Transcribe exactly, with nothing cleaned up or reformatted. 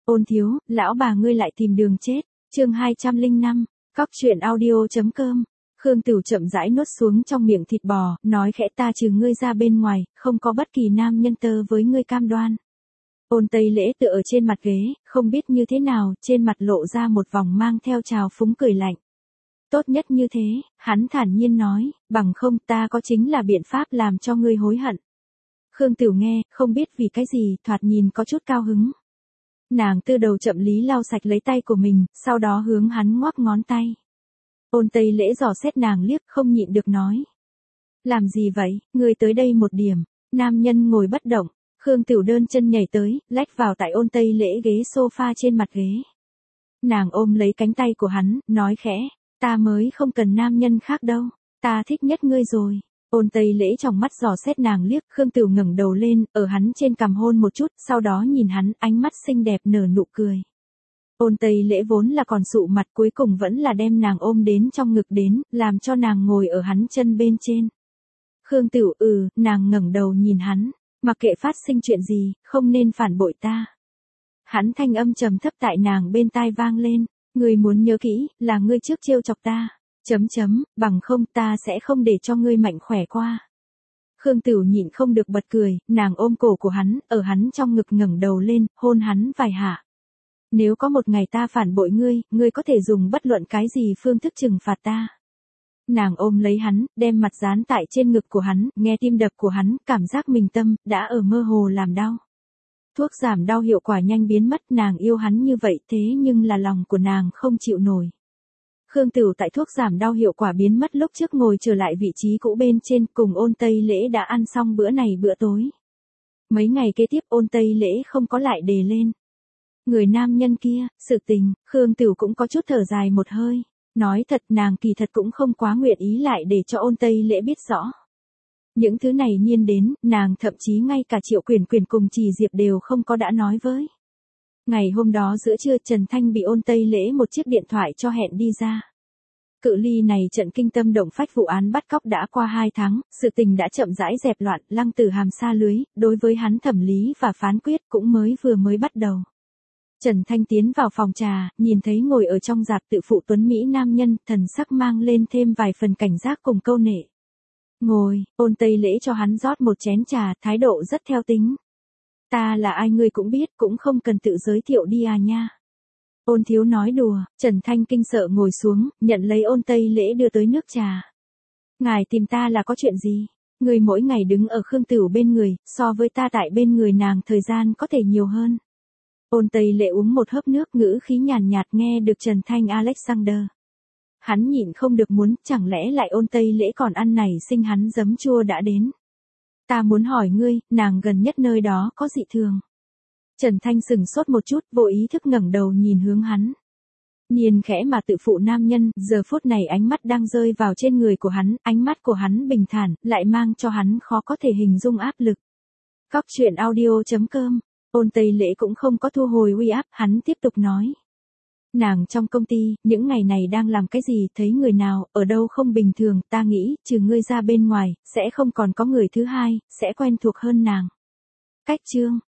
Ôn thiếu, lão bà ngươi lại tìm đường chết. Chương hai trăm lẻ năm, cóc truyện audio.com. Khương Tửu chậm rãi nuốt xuống trong miệng thịt bò, nói khẽ ta trừ ngươi ra bên ngoài, không có bất kỳ nam nhân tơ với ngươi cam đoan. Ôn Tây Lễ tựa ở trên mặt ghế, không biết như thế nào, trên mặt lộ ra một vòng mang theo trào phúng cười lạnh. Tốt nhất như thế, hắn thản nhiên nói, bằng không ta có chính là biện pháp làm cho ngươi hối hận. Khương Tửu nghe, không biết vì cái gì, thoạt nhìn có chút cao hứng. Nàng từ đầu chậm lý lau sạch lấy tay của mình, sau đó hướng hắn ngoắc ngón tay. Ôn Tây Lễ dò xét nàng liếc, không nhịn được nói. Làm gì vậy, ngươi tới đây một điểm. Nam nhân ngồi bất động, Khương Tửu đơn chân nhảy tới, lách vào tại Ôn Tây Lễ ghế sofa trên mặt ghế. Nàng ôm lấy cánh tay của hắn, nói khẽ, ta mới không cần nam nhân khác đâu, ta thích nhất ngươi rồi. Ôn Tây Lễ trong mắt dò xét nàng liếc, Khương Tửu ngẩng đầu lên, ở hắn trên cằm hôn một chút, sau đó nhìn hắn, ánh mắt xinh đẹp nở nụ cười. Ôn Tây Lễ vốn là còn sụ mặt, cuối cùng vẫn là đem nàng ôm đến trong ngực đến, làm cho nàng ngồi ở hắn chân bên trên. Khương Tửu ừ, nàng ngẩng đầu nhìn hắn, mặc kệ phát sinh chuyện gì, không nên phản bội ta. Hắn thanh âm trầm thấp tại nàng bên tai vang lên, ngươi muốn nhớ kỹ, là ngươi trước trêu chọc ta. Chấm chấm, bằng không ta sẽ không để cho ngươi mạnh khỏe qua. Khương Tửu nhịn không được bật cười, nàng ôm cổ của hắn, ở hắn trong ngực ngẩng đầu lên, hôn hắn vài hạ. Nếu có một ngày ta phản bội ngươi, ngươi có thể dùng bất luận cái gì phương thức trừng phạt ta. Nàng ôm lấy hắn, đem mặt dán tại trên ngực của hắn, nghe tim đập của hắn, cảm giác mình tâm, đã ở mơ hồ làm đau. Thuốc giảm đau hiệu quả nhanh biến mất, nàng yêu hắn như vậy thế nhưng là lòng của nàng không chịu nổi. Khương Tửu tại thuốc giảm đau hiệu quả biến mất lúc trước ngồi trở lại vị trí cũ bên trên, cùng Ôn Tây Lễ đã ăn xong bữa này bữa tối. Mấy ngày kế tiếp Ôn Tây Lễ không có lại đề lên. Người nam nhân kia, sự tình, Khương Tửu cũng có chút thở dài một hơi. Nói thật nàng kỳ thật cũng không quá nguyện ý lại để cho Ôn Tây Lễ biết rõ. Những thứ này nhiên đến, nàng thậm chí ngay cả Triệu Quyền Quyền cùng Trì Diệp đều không có đã nói với. Ngày hôm đó giữa trưa Trần Thanh bị Ôn Tây Lễ một chiếc điện thoại cho hẹn đi ra. Cự ly này trận kinh tâm động phách vụ án bắt cóc đã qua hai tháng, sự tình đã chậm rãi dẹp loạn, Lăng Tử Hàm xa lưới, đối với hắn thẩm lý và phán quyết cũng mới vừa mới bắt đầu. Trần Thanh tiến vào phòng trà, nhìn thấy ngồi ở trong dạp tự phụ tuấn Mỹ nam nhân, thần sắc mang lên thêm vài phần cảnh giác cùng câu nệ. Ngồi, Ôn Tây Lễ cho hắn rót một chén trà, thái độ rất theo tính. Ta là ai ngươi cũng biết, cũng không cần tự giới thiệu đi à nha. Ôn thiếu nói đùa, Trần Thanh kinh sợ ngồi xuống, nhận lấy Ôn Tây Lễ đưa tới nước trà. Ngài tìm ta là có chuyện gì? Người mỗi ngày đứng ở Khương Tửu bên người, so với ta tại bên người nàng thời gian có thể nhiều hơn. Ôn Tây Lễ uống một hớp nước, ngữ khí nhàn nhạt nghe được Trần Thanh Alexander. Hắn nhịn không được muốn, chẳng lẽ lại Ôn Tây Lễ còn ăn này sinh hắn giấm chua đã đến. Ta muốn hỏi ngươi, nàng gần nhất nơi đó có dị thường. Trần Thanh sừng sốt một chút, vô ý thức ngẩng đầu nhìn hướng hắn. Nhìn khẽ mà tự phụ nam nhân, giờ phút này ánh mắt đang rơi vào trên người của hắn, ánh mắt của hắn bình thản, lại mang cho hắn khó có thể hình dung áp lực. Cóc truyện audio.com. Ôn Tây Lễ cũng không có thu hồi uy áp, hắn tiếp tục nói. Nàng trong công ty, những ngày này đang làm cái gì, thấy người nào, ở đâu không bình thường, ta nghĩ, trừ ngươi ra bên ngoài, sẽ không còn có người thứ hai, sẽ quen thuộc hơn nàng. Cách chương.